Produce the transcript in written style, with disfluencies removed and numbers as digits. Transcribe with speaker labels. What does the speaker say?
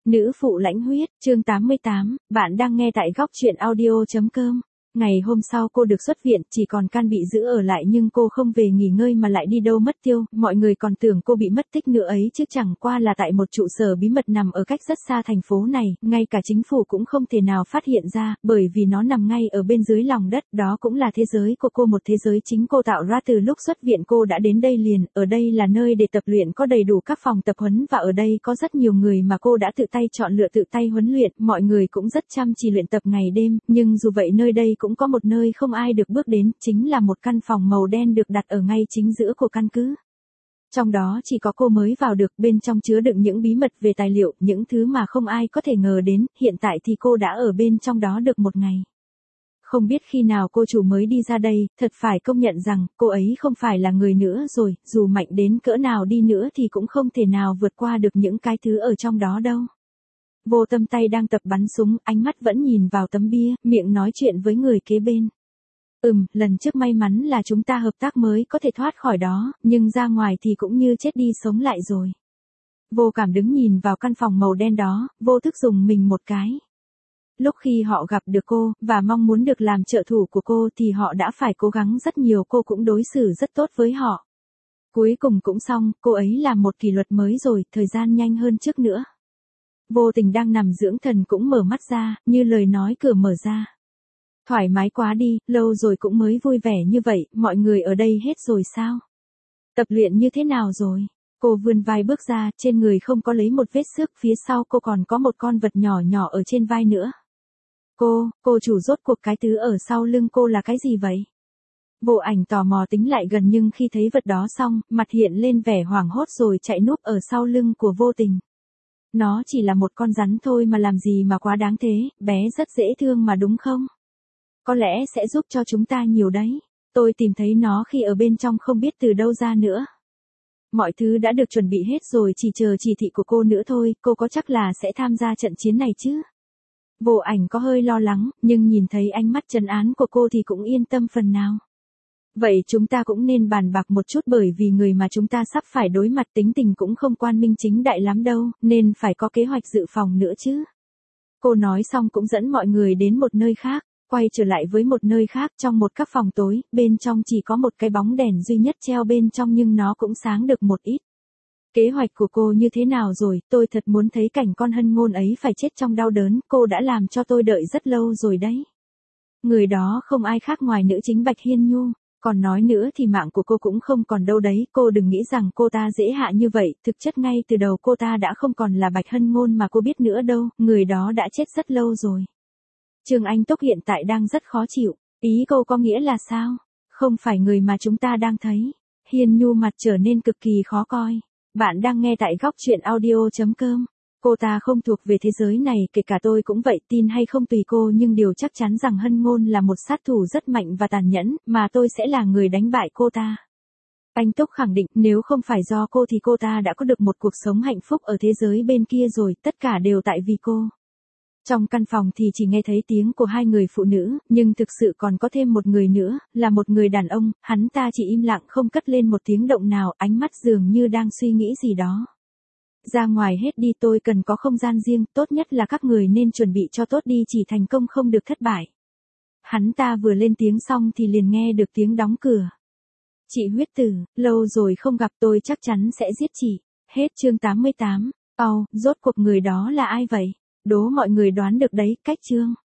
Speaker 1: Nữ phụ lãnh huyết, chương 88, bạn đang nghe tại góc truyện audio.com. Ngày hôm sau cô được xuất viện, chỉ còn Can bị giữ ở lại nhưng cô không về nghỉ ngơi mà lại đi đâu mất tiêu, mọi người còn tưởng cô bị mất tích nữa ấy chứ chẳng qua là tại một trụ sở bí mật nằm ở cách rất xa thành phố này, ngay cả chính phủ cũng không thể nào phát hiện ra, bởi vì nó nằm ngay ở bên dưới lòng đất, đó cũng là thế giới của cô, một thế giới chính cô tạo ra từ lúc xuất viện. Cô đã đến đây liền, ở đây là nơi để tập luyện, có đầy đủ các phòng tập huấn và ở đây có rất nhiều người mà cô đã tự tay chọn lựa, tự tay huấn luyện, mọi người cũng rất chăm chỉ luyện tập ngày đêm, nhưng dù vậy nơi đây cũng có một nơi không ai được bước đến, chính là một căn phòng màu đen được đặt ở ngay chính giữa của căn cứ. Trong đó chỉ có cô mới vào được, bên trong chứa đựng những bí mật về tài liệu, những thứ mà không ai có thể ngờ đến, hiện tại thì cô đã ở bên trong đó được một ngày. Không biết khi nào cô chủ mới đi ra đây, thật phải công nhận rằng, cô ấy không phải là người nữa rồi, dù mạnh đến cỡ nào đi nữa thì cũng không thể nào vượt qua được những cái thứ ở trong đó đâu. Vô Tâm tay đang tập bắn súng, ánh mắt vẫn nhìn vào tấm bia, miệng nói chuyện với người kế bên. Lần trước may mắn là chúng ta hợp tác mới có thể thoát khỏi đó, nhưng ra ngoài thì cũng như chết đi sống lại rồi. Vô Cảm đứng nhìn vào căn phòng màu đen đó, vô thức dùng mình một cái. Lúc khi họ gặp được cô, và mong muốn được làm trợ thủ của cô thì họ đã phải cố gắng rất nhiều, cô cũng đối xử rất tốt với họ. Cuối cùng cũng xong, cô ấy làm một kỷ luật mới rồi, thời gian nhanh hơn trước nữa. Vô Tình đang nằm dưỡng thần cũng mở mắt ra, như lời nói cửa mở ra. Thoải mái quá đi, lâu rồi cũng mới vui vẻ như vậy, mọi người ở đây hết rồi sao? Tập luyện như thế nào rồi? Cô vươn vai bước ra, trên người không có lấy một vết xước, phía sau cô còn có một con vật nhỏ nhỏ ở trên vai nữa. Cô chủ, rốt cuộc cái thứ ở sau lưng cô là cái gì vậy? Vô Ảnh tò mò tính lại gần nhưng khi thấy vật đó xong, mặt hiện lên vẻ hoảng hốt rồi chạy núp ở sau lưng của Vô Tình. Nó chỉ là một con rắn thôi mà làm gì mà quá đáng thế, bé rất dễ thương mà đúng không? Có lẽ sẽ giúp cho chúng ta nhiều đấy. Tôi tìm thấy nó khi ở bên trong không biết từ đâu ra nữa. Mọi thứ đã được chuẩn bị hết rồi, chỉ chờ chỉ thị của cô nữa thôi, cô có chắc là sẽ tham gia trận chiến này chứ? Vô Ảnh có hơi lo lắng, nhưng nhìn thấy ánh mắt trấn án của cô thì cũng yên tâm phần nào. Vậy chúng ta cũng nên bàn bạc một chút, bởi vì người mà chúng ta sắp phải đối mặt tính tình cũng không quang minh chính đại lắm đâu, nên phải có kế hoạch dự phòng nữa chứ. Cô nói xong cũng dẫn mọi người đến một nơi khác, quay trở lại với một nơi khác trong một các phòng tối, bên trong chỉ có một cái bóng đèn duy nhất treo bên trong nhưng nó cũng sáng được một ít. Kế hoạch của cô như thế nào rồi, tôi thật muốn thấy cảnh con hân ngôn ấy phải chết trong đau đớn, cô đã làm cho tôi đợi rất lâu rồi đấy. Người đó không ai khác ngoài nữ chính Bạch Hiên Nhu. Còn nói nữa thì mạng của cô cũng không còn đâu đấy, cô đừng nghĩ rằng cô ta dễ hạ như vậy, thực chất ngay từ đầu cô ta đã không còn là Bạch Hân Ngôn mà cô biết nữa đâu, người đó đã chết rất lâu rồi. Trương Anh Túc hiện tại đang rất khó chịu, ý cô có nghĩa là sao? Không phải người mà chúng ta đang thấy. Hiên Nhu mặt trở nên cực kỳ khó coi. Bạn đang nghe tại góc truyện audio.com. Cô ta không thuộc về thế giới này, kể cả tôi cũng vậy, tin hay không tùy cô, nhưng điều chắc chắn rằng Hân Ngôn là một sát thủ rất mạnh và tàn nhẫn, mà tôi sẽ là người đánh bại cô ta. Anh Túc khẳng định, nếu không phải do cô thì cô ta đã có được một cuộc sống hạnh phúc ở thế giới bên kia rồi, tất cả đều tại vì cô. Trong căn phòng thì chỉ nghe thấy tiếng của hai người phụ nữ, nhưng thực sự còn có thêm một người nữa, là một người đàn ông, hắn ta chỉ im lặng không cất lên một tiếng động nào, ánh mắt dường như đang suy nghĩ gì đó. Ra ngoài hết đi, tôi cần có không gian riêng, tốt nhất là các người nên chuẩn bị cho tốt đi, chỉ thành công không được thất bại. Hắn ta vừa lên tiếng xong thì liền nghe được tiếng đóng cửa. Chị Huyết Tử, lâu rồi không gặp, tôi chắc chắn sẽ giết chị. Hết chương 88. Rốt cuộc người đó là ai vậy? Đố mọi người đoán được đấy, cách chương.